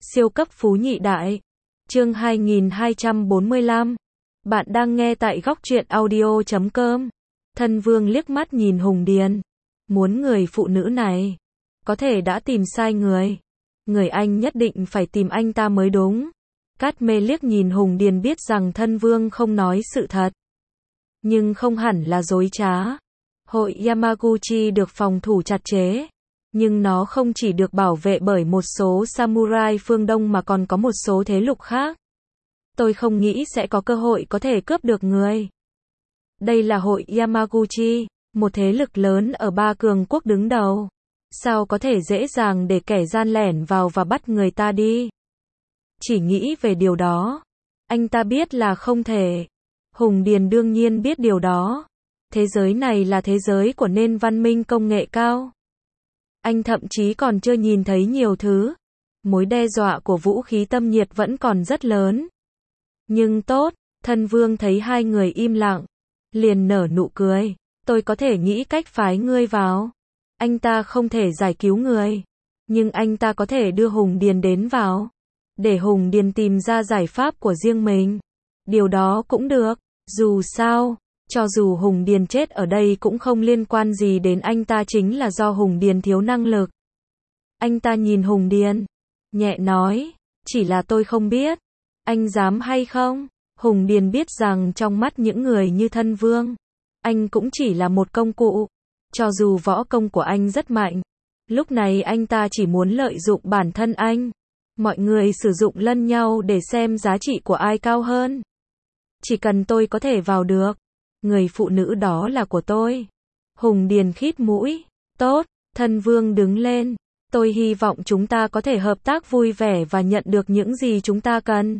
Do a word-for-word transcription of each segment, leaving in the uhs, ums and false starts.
Siêu cấp phú nhị đại. Chương hai nghìn hai trăm bốn mươi lăm. Bạn đang nghe tại góc truyện audio chấm com. Thân Vương liếc mắt nhìn Hùng Điền. Muốn người phụ nữ này, có thể đã tìm sai người. Người anh nhất định phải tìm anh ta mới đúng. Cát Mê liếc nhìn Hùng Điền biết rằng Thân Vương không nói sự thật. Nhưng không hẳn là dối trá. Hội Yamaguchi được phòng thủ chặt chẽ. Nhưng nó không chỉ được bảo vệ bởi một số samurai phương Đông mà còn có một số thế lực khác. Tôi không nghĩ sẽ có cơ hội có thể cướp được người. Đây là hội Yamaguchi, một thế lực lớn ở ba cường quốc đứng đầu. Sao có thể dễ dàng để kẻ gian lẻn vào và bắt người ta đi? Chỉ nghĩ về điều đó, anh ta biết là không thể. Hùng Điền đương nhiên biết điều đó. Thế giới này là thế giới của nền văn minh công nghệ cao. Anh thậm chí còn chưa nhìn thấy nhiều thứ. Mối đe dọa của vũ khí tâm nhiệt vẫn còn rất lớn. Nhưng tốt, Thân Vương thấy hai người im lặng, liền nở nụ cười. Tôi có thể nghĩ cách phái ngươi vào. Anh ta không thể giải cứu người, nhưng anh ta có thể đưa Hùng Điền đến vào. Để Hùng Điền tìm ra giải pháp của riêng mình. Điều đó cũng được. Dù sao, cho dù Hùng Điền chết ở đây cũng không liên quan gì đến anh ta, chính là do Hùng Điền thiếu năng lực. Anh ta nhìn Hùng Điền, nhẹ nói, chỉ là tôi không biết, anh dám hay không? Hùng Điền biết rằng trong mắt những người như Thân Vương, anh cũng chỉ là một công cụ. Cho dù võ công của anh rất mạnh, lúc này anh ta chỉ muốn lợi dụng bản thân anh. Mọi người sử dụng lẫn nhau để xem giá trị của ai cao hơn. Chỉ cần tôi có thể vào được, người phụ nữ đó là của tôi. Hùng Điền khít mũi. Tốt, Thân Vương đứng lên. Tôi hy vọng chúng ta có thể hợp tác vui vẻ và nhận được những gì chúng ta cần.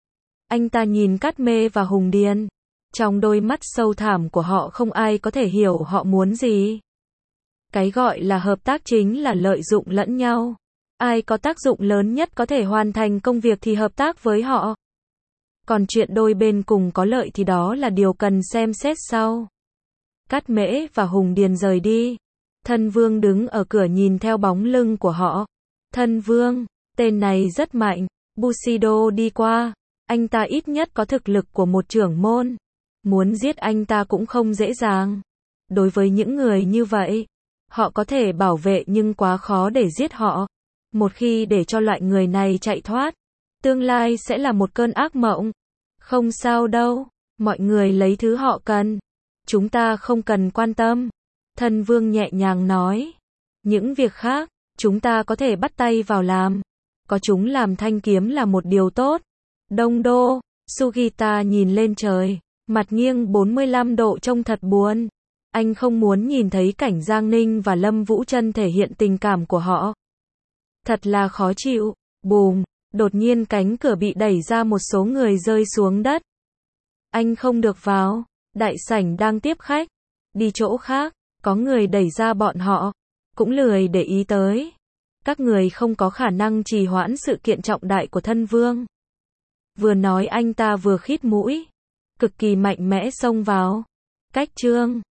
Anh ta nhìn Cát Mê và Hùng Điền. Trong đôi mắt sâu thẳm của họ không ai có thể hiểu họ muốn gì. Cái gọi là hợp tác chính là lợi dụng lẫn nhau. Ai có tác dụng lớn nhất có thể hoàn thành công việc thì hợp tác với họ. Còn chuyện đôi bên cùng có lợi thì đó là điều cần xem xét sau. Cát Mễ và Hùng Điền rời đi. Thân Vương đứng ở cửa nhìn theo bóng lưng của họ. Thân Vương, tên này rất mạnh. Bushido đi qua. Anh ta ít nhất có thực lực của một trưởng môn. Muốn giết anh ta cũng không dễ dàng. Đối với những người như vậy, họ có thể bảo vệ nhưng quá khó để giết họ. Một khi để cho loại người này chạy thoát, tương lai sẽ là một cơn ác mộng. Không sao đâu, mọi người lấy thứ họ cần. Chúng ta không cần quan tâm. Thân Vương nhẹ nhàng nói. Những việc khác, chúng ta có thể bắt tay vào làm. Có chúng làm thanh kiếm là một điều tốt. Đông Đô, Sugita nhìn lên trời, mặt nghiêng bốn mươi lăm độ trông thật buồn. Anh không muốn nhìn thấy cảnh Giang Ninh và Lâm Vũ Trân thể hiện tình cảm của họ. Thật là khó chịu. Bùm, đột nhiên cánh cửa bị đẩy ra, một số người rơi xuống đất. Anh không được vào. Đại sảnh đang tiếp khách. Đi chỗ khác. Có người đẩy ra bọn họ. Cũng lười để ý tới. Các người không có khả năng trì hoãn sự kiện trọng đại của Thân Vương. Vừa nói anh ta vừa khít mũi. Cực kỳ mạnh mẽ xông vào. Cách chương